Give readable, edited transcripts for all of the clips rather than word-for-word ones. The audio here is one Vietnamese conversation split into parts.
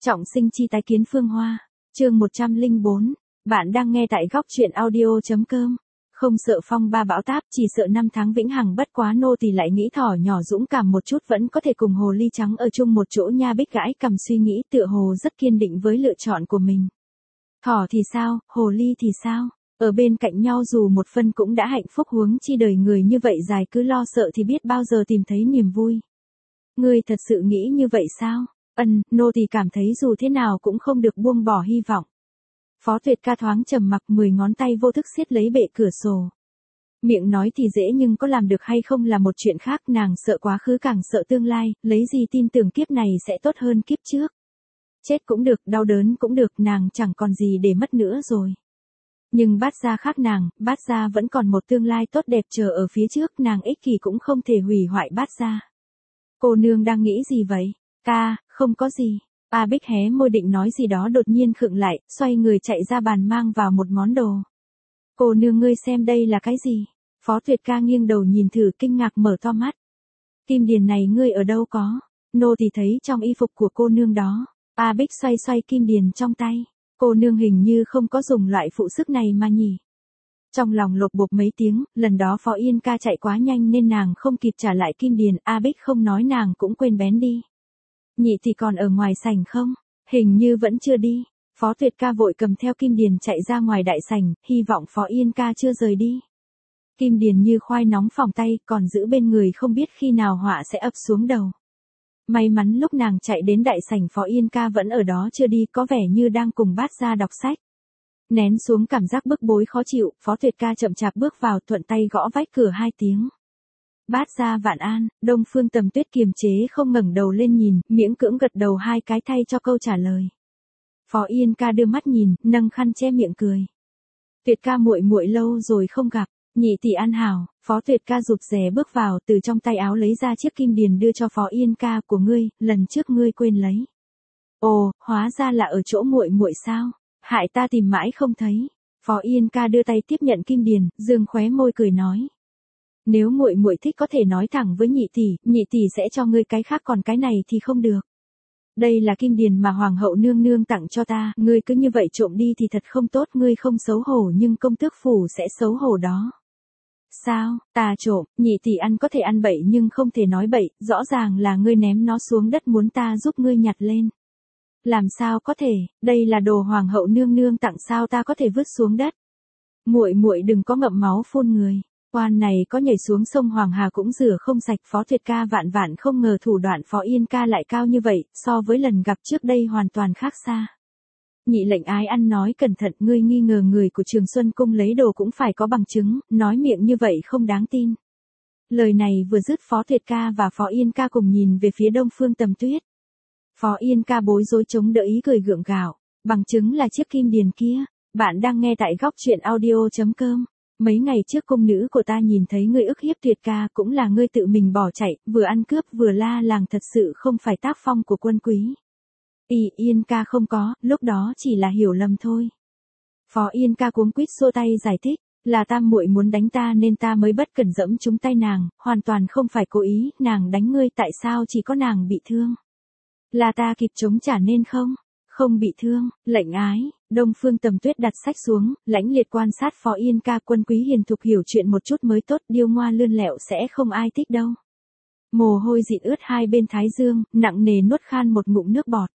Trọng sinh chi tái kiến Phương Hoa. Chương 104. Bạn đang nghe tại góc truyện audio.com. Không sợ phong ba bão táp, chỉ sợ năm tháng vĩnh hằng, bất quá nô tỳ lại nghĩ thỏ nhỏ dũng cảm một chút vẫn có thể cùng hồ ly trắng ở chung một chỗ nha. Bích gãi cầm suy nghĩ, tựa hồ rất kiên định với lựa chọn của mình. Thỏ thì sao, hồ ly thì sao? Ở bên cạnh nhau dù một phân cũng đã hạnh phúc, huống chi đời người như vậy dài cứ lo sợ thì biết bao giờ tìm thấy niềm vui. Ngươi thật sự nghĩ như vậy sao? Nô tỳ cảm thấy dù thế nào cũng không được buông bỏ hy vọng. Phó Tuyệt Ca thoáng trầm mặc, 10 ngón tay vô thức siết lấy bệ cửa sổ. Miệng nói thì dễ nhưng có làm được hay không là một chuyện khác, nàng sợ quá khứ càng sợ tương lai, lấy gì tin tưởng kiếp này sẽ tốt hơn kiếp trước. Chết cũng được, đau đớn cũng được, nàng chẳng còn gì để mất nữa rồi. Nhưng Bát Gia khác nàng, Bát Gia vẫn còn một tương lai tốt đẹp chờ ở phía trước, nàng ích kỷ cũng không thể hủy hoại Bát Gia. Cô nương đang nghĩ gì vậy? Ca, không có gì. A Bích hé môi định nói gì đó, đột nhiên khựng lại, xoay người chạy ra bàn mang vào một món đồ. Cô nương ngươi xem đây là cái gì? Phó Tuyệt Ca nghiêng đầu nhìn thử, kinh ngạc mở to mắt. Kim điền này ngươi ở đâu có? Nô thì thấy trong y phục của cô nương đó. A Bích xoay xoay kim điền trong tay. Cô nương hình như không có dùng loại phụ sức này mà nhỉ? Trong lòng lột bột mấy tiếng, lần đó Phó Yên Ca chạy quá nhanh nên nàng không kịp trả lại kim điền, A Bích không nói nàng cũng quên bén đi. Nhị thì còn ở ngoài sảnh không? Hình như vẫn chưa đi. Phó Tuyệt Ca vội cầm theo kim điền chạy ra ngoài đại sảnh, hy vọng Phó Yên Ca chưa rời đi. Kim điền như khoai nóng phỏng tay, còn giữ bên người không biết khi nào họa sẽ ập xuống đầu. May mắn lúc nàng chạy đến đại sảnh Phó Yên Ca vẫn ở đó chưa đi, có vẻ như đang cùng Bát Gia đọc sách. Nén xuống cảm giác bức bối khó chịu, Phó Tuyệt Ca chậm chạp bước vào, thuận tay gõ vách cửa 2 tiếng. Bát Gia vạn an. Đông Phương Tầm Tuyết kiềm chế không ngẩng đầu lên nhìn, miễn cưỡng gật đầu 2 cái thay cho câu trả lời. Phó Yên Ca đưa mắt nhìn, nâng khăn che miệng cười. Tuyệt ca muội muội lâu rồi không gặp. Nhị tỷ an hảo. Phó Tuyệt Ca rụt rè bước vào, từ trong tay áo lấy ra chiếc kim điền đưa cho Phó Yên Ca. Của ngươi, lần trước ngươi quên lấy. Ồ, hóa ra là ở chỗ muội muội sao? Hại ta tìm mãi không thấy. Phó Yên Ca đưa tay tiếp nhận kim điền, dương khóe môi cười nói. Nếu muội muội thích có thể nói thẳng với nhị tỷ sẽ cho ngươi cái khác, còn cái này thì không được. Đây là kim điền mà hoàng hậu nương nương tặng cho ta, ngươi cứ như vậy trộm đi thì thật không tốt, ngươi không xấu hổ nhưng công tước phủ sẽ xấu hổ đó. Sao, ta trộm? Nhị tỷ ăn có thể ăn bậy nhưng không thể nói bậy, rõ ràng là ngươi ném nó xuống đất muốn ta giúp ngươi nhặt lên. Làm sao có thể, đây là đồ hoàng hậu nương nương tặng, sao ta có thể vứt xuống đất? Muội muội đừng có ngậm máu phun người. Quan này có nhảy xuống sông Hoàng Hà cũng rửa không sạch. Phó Tuyệt Ca vạn vạn không ngờ thủ đoạn Phó Yên Ca lại cao như vậy, so với lần gặp trước đây hoàn toàn khác xa. Nhị lệnh ái ăn nói cẩn thận, ngươi nghi ngờ người của Trường Xuân Cung lấy đồ cũng phải có bằng chứng, nói miệng như vậy không đáng tin. Lời này vừa dứt, Phó Tuyệt Ca và Phó Yên Ca cùng nhìn về phía Đông Phương Tầm Tuyết. Phó Yên Ca bối rối chống đỡ ý cười gượng gạo, bằng chứng là chiếc kim điền kia. Bạn đang nghe tại góc truyện audio.com. Mấy ngày trước cung nữ của ta nhìn thấy ngươi ức hiếp Tuyệt ca, cũng là ngươi tự mình bỏ chạy, vừa ăn cướp vừa la làng, thật sự không phải tác phong của quân quý. Yên Ca không có, lúc đó chỉ là hiểu lầm thôi. Phó Yên Ca cuống quýt xua tay giải thích, là tam muội muốn đánh ta nên ta mới bất cẩn giẫm trúng tay nàng, hoàn toàn không phải cố ý, nàng đánh ngươi tại sao chỉ có nàng bị thương? Là ta kịp chống trả nên không? Không bị thương. Lệnh ái. Đông Phương Tầm Tuyết đặt sách xuống, lãnh liệt quan sát Phó Yên Ca. Quân quý hiền thục hiểu chuyện một chút mới tốt, điêu ngoa lươn lẹo sẽ không ai thích đâu. Mồ hôi dịn ướt 2 bên thái dương, nặng nề nuốt khan một ngụm nước bọt.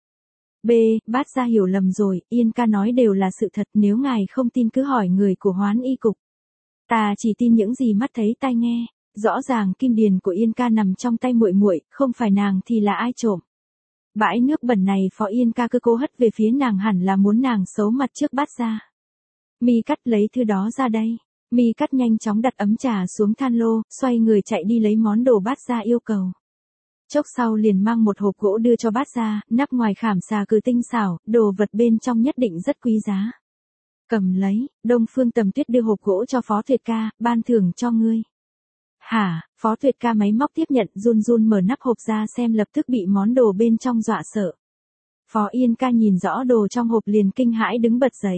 Bát Gia hiểu lầm rồi, Yên Ca nói đều là sự thật, nếu ngài không tin cứ hỏi người của Hoán Y cục. Ta chỉ tin những gì mắt thấy tai nghe, rõ ràng kim điền của Yên Ca nằm trong tay muội muội, không phải nàng thì là ai trộm? Bãi nước bẩn này Phó Yên Ca cứ cố hất về phía nàng, hẳn là muốn nàng xấu mặt trước Bát Gia. Mi Cắt lấy thư đó ra đây. Mi Cắt nhanh chóng đặt ấm trà xuống than lô, xoay người chạy đi lấy món đồ Bát Gia yêu cầu. Chốc sau liền mang một hộp gỗ đưa cho Bát Gia, nắp ngoài khảm xà cừ tinh xảo, đồ vật bên trong nhất định rất quý giá. Cầm lấy. Đông Phương Tầm Tuyết đưa hộp gỗ cho Phó Tuyệt Ca, ban thưởng cho ngươi. Hả? Phó Tuyệt Ca máy móc tiếp nhận, run run mở nắp hộp ra xem, lập tức bị món đồ bên trong dọa sợ. Phó Yên Ca nhìn rõ đồ trong hộp liền kinh hãi đứng bật dậy.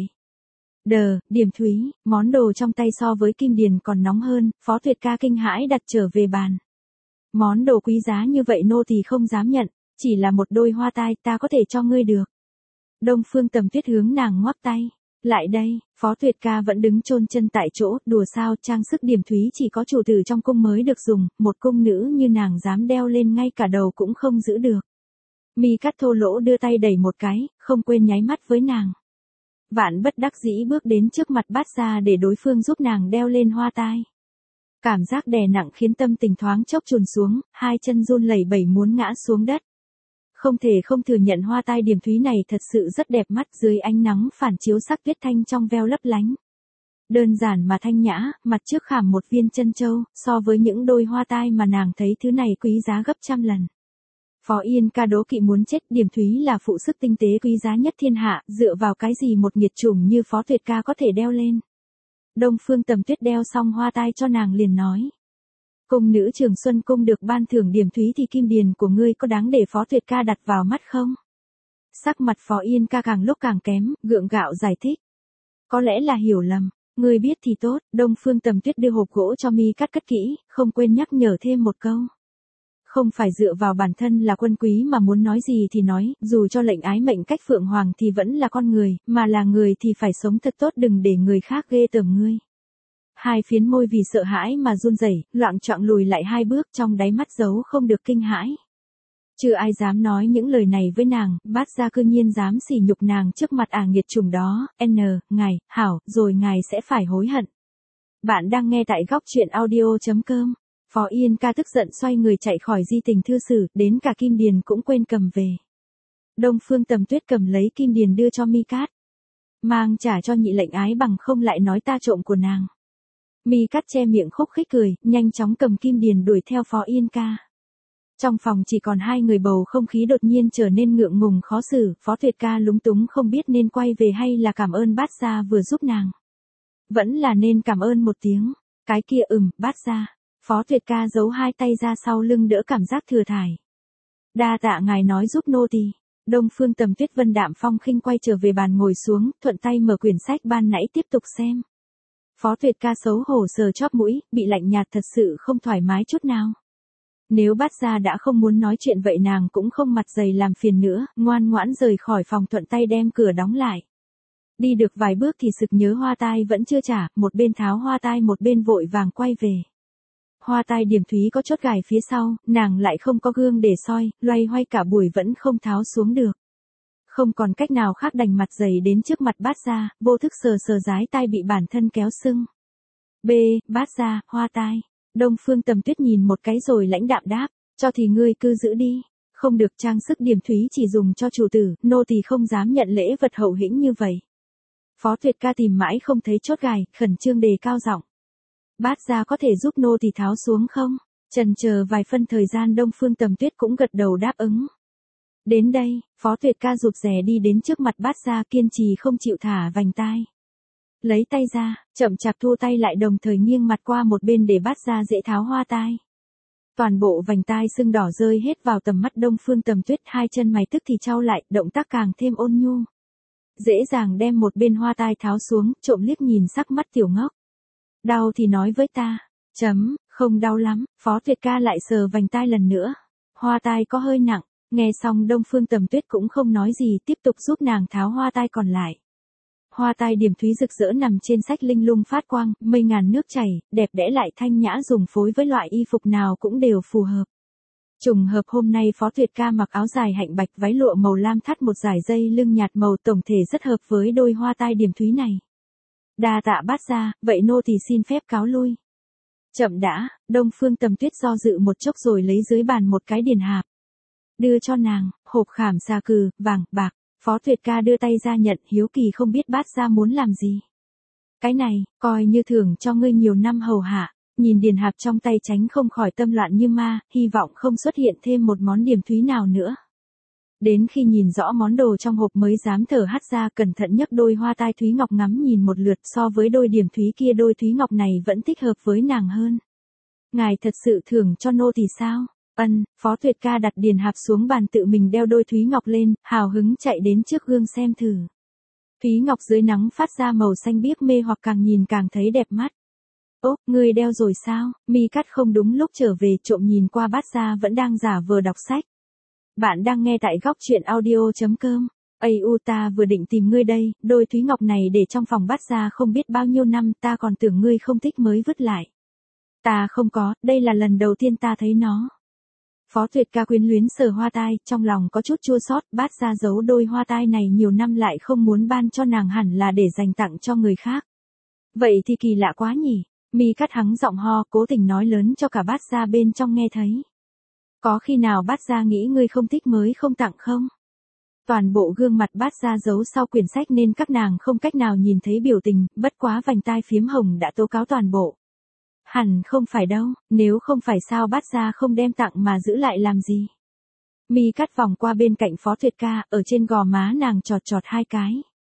Điểm thúy, món đồ trong tay so với kim điền còn nóng hơn. Phó Tuyệt Ca kinh hãi đặt trở về bàn. Món đồ quý giá như vậy nô tỳ không dám nhận, chỉ là một đôi hoa tai, ta có thể cho ngươi được. Đông Phương Tầm Tuyết hướng nàng ngoắc tay. Lại đây, Phó Tuyệt ca vẫn đứng chôn chân tại chỗ, đùa sao, trang sức điểm thúy chỉ có chủ tử trong cung mới được dùng, một cung nữ như nàng dám đeo lên ngay cả đầu cũng không giữ được. Mi Cát thô lỗ đưa tay đẩy một cái, không quên nháy mắt với nàng. Vạn bất đắc dĩ bước đến trước mặt Bát Gia để đối phương giúp nàng đeo lên hoa tai. Cảm giác đè nặng khiến tâm tình thoáng chốc chùn xuống, hai chân run lẩy bẩy muốn ngã xuống đất. Không thể không thừa nhận hoa tai điểm thúy này thật sự rất đẹp mắt, dưới ánh nắng phản chiếu sắc tuyết thanh trong veo lấp lánh. Đơn giản mà thanh nhã, mặt trước khảm một viên chân châu, so với những đôi hoa tai mà nàng thấy thứ này quý giá gấp trăm lần. Phó Yên ca đố kỵ muốn chết, điểm thúy là phụ sức tinh tế quý giá nhất thiên hạ, dựa vào cái gì một nghiệt chủng như Phó Tuyệt ca có thể đeo lên. Đông Phương Tầm Tuyết đeo xong hoa tai cho nàng liền nói. Cung nữ Trường Xuân cung được ban thưởng điểm thúy thì kim điền của ngươi có đáng để Phó Tuyệt ca đặt vào mắt không? Sắc mặt Phó Yên ca càng lúc càng kém, gượng gạo giải thích. Có lẽ là hiểu lầm, ngươi biết thì tốt. Đông Phương Tầm Tuyết đưa hộp gỗ cho Mi Cát cất kỹ, không quên nhắc nhở thêm một câu. Không phải dựa vào bản thân là quân quý mà muốn nói gì thì nói, dù cho lệnh ái mệnh cách Phượng Hoàng thì vẫn là con người, mà là người thì phải sống thật tốt, đừng để người khác ghê tởm ngươi. Hai phiến môi vì sợ hãi mà run rẩy, loạng choạng lùi lại hai bước, trong đáy mắt giấu không được kinh hãi. Chưa ai dám nói những lời này với nàng, Bát Gia cư nhiên dám sỉ nhục nàng trước mặt nghiệt chủng đó. Ngài, hảo, rồi ngài sẽ phải hối hận. Bạn đang nghe tại góc truyện audio.com. Phó Yên ca tức giận xoay người chạy khỏi di tình thư sử, đến cả kim điền cũng quên cầm về. Đông Phương Tầm Tuyết cầm lấy kim điền đưa cho Mi Cát. Mang trả cho nhị lệnh ái bằng không lại nói ta trộm của nàng. Mi Cát che miệng khúc khích cười, nhanh chóng cầm kim điền đuổi theo Phó Yên ca. Trong phòng chỉ còn hai người, bầu không khí đột nhiên trở nên ngượng ngùng khó xử, Phó Tuyệt ca lúng túng không biết nên quay về hay là cảm ơn Bát Gia vừa giúp nàng. Vẫn là nên cảm ơn một tiếng. Cái kia Bát Gia. Phó Tuyệt ca giấu hai tay ra sau lưng đỡ cảm giác thừa thải. Đa tạ ngài nói giúp nô tỳ. Đông Phương Tầm Tuyết vân đạm phong khinh quay trở về bàn ngồi xuống, thuận tay mở quyển sách ban nãy tiếp tục xem. Phó Tuyệt ca xấu hổ sờ chóp mũi, bị lạnh nhạt thật sự không thoải mái chút nào. Nếu Bát Gia đã không muốn nói chuyện vậy nàng cũng không mặt dày làm phiền nữa, ngoan ngoãn rời khỏi phòng, thuận tay đem cửa đóng lại. Đi được vài bước thì sực nhớ hoa tai vẫn chưa trả, một bên tháo hoa tai một bên vội vàng quay về. Hoa tai điểm thúy có chốt gài phía sau, nàng lại không có gương để soi, loay hoay cả buổi vẫn không tháo xuống được. Không còn cách nào khác đành mặt dày đến trước mặt Bát Gia, vô thức sờ sờ dái tai bị bản thân kéo sưng. Bát Gia, hoa tai. Đông Phương Tầm Tuyết nhìn một cái rồi lãnh đạm đáp, cho thì ngươi cứ giữ đi. Không được, trang sức điểm thúy chỉ dùng cho chủ tử, nô tỳ không dám nhận lễ vật hậu hĩnh như vậy. Phó Tuyệt ca tìm mãi không thấy chốt gài, khẩn trương đề cao giọng. Bát Gia có thể giúp nô tỳ tháo xuống không? Chần chờ vài phân thời gian, Đông Phương Tầm Tuyết cũng gật đầu đáp ứng. Đến đây, Phó Tuyệt ca rụt rè đi đến trước mặt Bát Gia, kiên trì không chịu thả vành tai. Lấy tay ra, chậm chạp thu tay lại, đồng thời nghiêng mặt qua một bên để Bát Gia dễ tháo hoa tai. Toàn bộ vành tai sưng đỏ rơi hết vào tầm mắt Đông Phương Tầm Tuyết, hai chân mày tức thì chau lại, động tác càng thêm ôn nhu. Dễ dàng đem một bên hoa tai tháo xuống, trộm liếc nhìn sắc mắt tiểu ngốc. Đau thì nói với ta. Không đau lắm. Phó Tuyệt ca lại sờ vành tai lần nữa. Hoa tai có hơi nặng. Nghe xong Đông Phương Tầm Tuyết cũng không nói gì, tiếp tục giúp nàng tháo hoa tai còn lại. Hoa tai điểm thúy rực rỡ nằm trên sách linh lung phát quang, mây ngàn nước chảy, đẹp đẽ lại thanh nhã, dùng phối với loại y phục nào cũng đều phù hợp. Trùng hợp hôm nay Phó Tuyệt ca mặc áo dài hạnh bạch, váy lụa màu lam thắt một dải dây lưng nhạt màu, tổng thể rất hợp với đôi hoa tai điểm thúy này. Đa tạ Bát Gia, vậy nô tỳ xin phép cáo lui. Chậm đã. Đông Phương Tầm Tuyết do dự một chốc rồi lấy dưới bàn một cái điền hạp. Đưa cho nàng, hộp khảm xà cừ, vàng, bạc. Phó Tuyệt ca đưa tay ra nhận, hiếu kỳ không biết Bát Gia muốn làm gì. Cái này, coi như thưởng cho ngươi nhiều năm hầu hạ. Nhìn điền hạp trong tay tránh không khỏi tâm loạn như ma, hy vọng không xuất hiện thêm một món điểm thúy nào nữa. Đến khi nhìn rõ món đồ trong hộp mới dám thở hắt ra, cẩn thận nhấc đôi hoa tai thúy ngọc ngắm nhìn một lượt, so với đôi điểm thúy kia đôi thúy ngọc này vẫn thích hợp với nàng hơn. Ngài thật sự thưởng cho nô tỳ sao? Phó Tuyệt ca đặt điền hạp xuống bàn, tự mình đeo đôi thúy ngọc lên, hào hứng chạy đến trước gương xem thử. Thúy ngọc dưới nắng phát ra màu xanh biếc mê hoặc, càng nhìn càng thấy đẹp mắt. Ố, ngươi đeo rồi sao? Mi Cát không đúng lúc trở về, trộm nhìn qua Bát Gia vẫn đang giả vờ đọc sách. Bạn đang nghe tại góc truyện audio.com. Ta vừa định tìm ngươi đây, đôi thúy ngọc này để trong phòng Bát gia không biết bao nhiêu năm, ta còn tưởng ngươi không thích mới vứt lại. Ta không có, đây là lần đầu tiên ta thấy nó. Phó Tuyệt Ca quyến luyến sờ hoa tai, trong lòng có chút chua xót, Bát gia giấu đôi hoa tai này nhiều năm lại không muốn ban cho nàng, hẳn là để dành tặng cho người khác. Vậy thì kỳ lạ quá nhỉ. Mi Cắt hắng giọng ho, cố tình nói lớn cho cả Bát gia bên trong nghe thấy. Có khi nào Bát gia nghĩ ngươi không thích mới không tặng không? Toàn bộ gương mặt Bát gia giấu sau quyển sách nên các nàng không cách nào nhìn thấy biểu tình, bất quá vành tai phiếm hồng đã tố cáo toàn bộ. Hẳn không phải đâu, nếu không phải sao Bát gia không đem tặng mà giữ lại làm gì? Mi Cắt vòng qua bên cạnh Phó Tuyệt Ca, ở trên gò má nàng chọt chọt hai cái.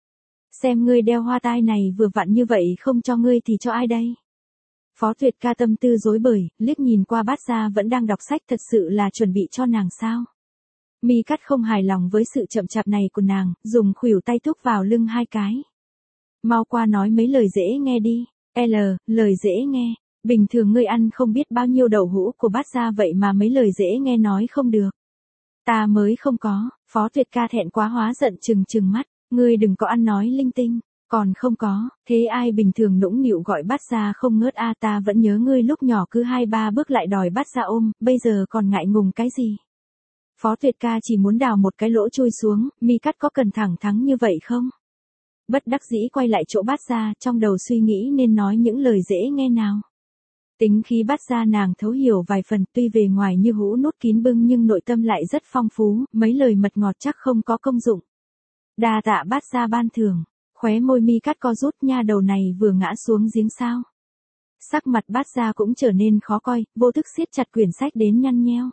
Xem ngươi đeo hoa tai này vừa vặn như vậy, không cho ngươi thì cho ai đây? Phó Tuyệt Ca tâm tư rối bời, liếc nhìn qua Bát gia vẫn đang đọc sách, thật sự là chuẩn bị cho nàng sao? Mi Cắt không hài lòng với sự chậm chạp này của nàng, dùng khuỷu tay thúc vào lưng hai cái. Mau qua nói mấy lời dễ nghe đi. Lời dễ nghe. Bình thường ngươi ăn không biết bao nhiêu đậu hũ của Bát gia vậy mà mấy lời dễ nghe nói không được. Ta mới không có. Phó Tuyệt Ca thẹn quá hóa giận trừng mắt. Ngươi đừng có ăn nói linh tinh. Còn không có, thế ai bình thường nũng nịu gọi Bát gia không ngớt a, ta vẫn nhớ ngươi lúc nhỏ cứ 2-3 bước lại đòi Bát gia ôm, bây giờ còn ngại ngùng cái gì? Phó Tuyệt Ca chỉ muốn đào một cái lỗ chui xuống, Mi Cắt có cần thẳng thắn như vậy không? Bất đắc dĩ quay lại chỗ Bát gia, trong đầu suy nghĩ nên nói những lời dễ nghe nào. Tính khí Bát gia nàng thấu hiểu vài phần, tuy về ngoài như hũ nút kín bưng nhưng nội tâm lại rất phong phú, mấy lời mật ngọt chắc không có công dụng. Đa tạ Bát gia ban thưởng. Khóe môi Mi Cắt co rút, nha đầu này vừa ngã xuống giếng sao. Sắc mặt Bát gia cũng trở nên khó coi, vô thức siết chặt quyển sách đến nhăn nheo.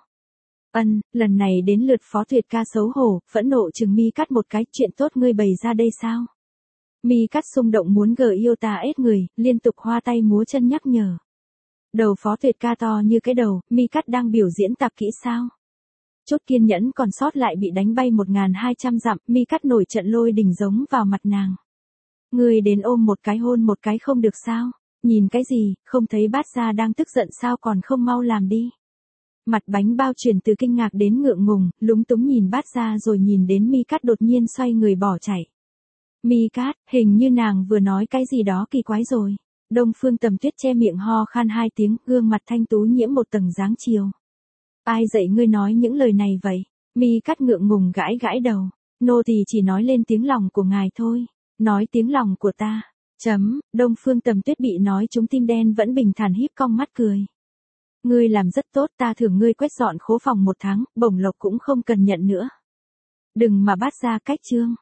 Lần này đến lượt Phó Tuyệt Ca xấu hổ, phẫn nộ chừng Mi Cắt một cái, chuyện tốt ngươi bày ra đây sao? Mi Cắt xung động muốn gợi yêu ta ết người, liên tục hoa tay múa chân nhắc nhở. Đầu Phó Tuyệt Ca to như cái đầu, Mi Cắt đang biểu diễn tạp kỹ sao? Chút kiên nhẫn còn sót lại bị đánh bay 1200 dặm, Mi Cắt nổi trận lôi đình giống vào mặt nàng. Ngươi đến ôm một cái hôn một cái không được sao? Nhìn cái gì, không thấy Bát gia đang tức giận sao, còn không mau làm đi. Mặt bánh bao chuyển từ kinh ngạc đến ngượng ngùng, lúng túng nhìn Bát gia rồi nhìn đến Mi Cắt đột nhiên xoay người bỏ chạy. Mi Cắt, hình như nàng vừa nói cái gì đó kỳ quái rồi. Đông Phương Tầm Tuyết che miệng ho khan 2 tiếng, gương mặt thanh tú nhiễm một tầng dáng chiều. Ai dạy ngươi nói những lời này vậy? Mi Cắt ngượng ngùng gãi gãi đầu. Nô tỳ chỉ nói lên tiếng lòng của ngài thôi. Nói tiếng lòng của ta. Đông Phương Tầm Tuyết bị nói trúng tim đen vẫn bình thản híp cong mắt cười. Ngươi làm rất tốt, ta thưởng ngươi quét dọn khố phòng 1 tháng, bổng lộc cũng không cần nhận nữa. Đừng mà Bát gia cách trương.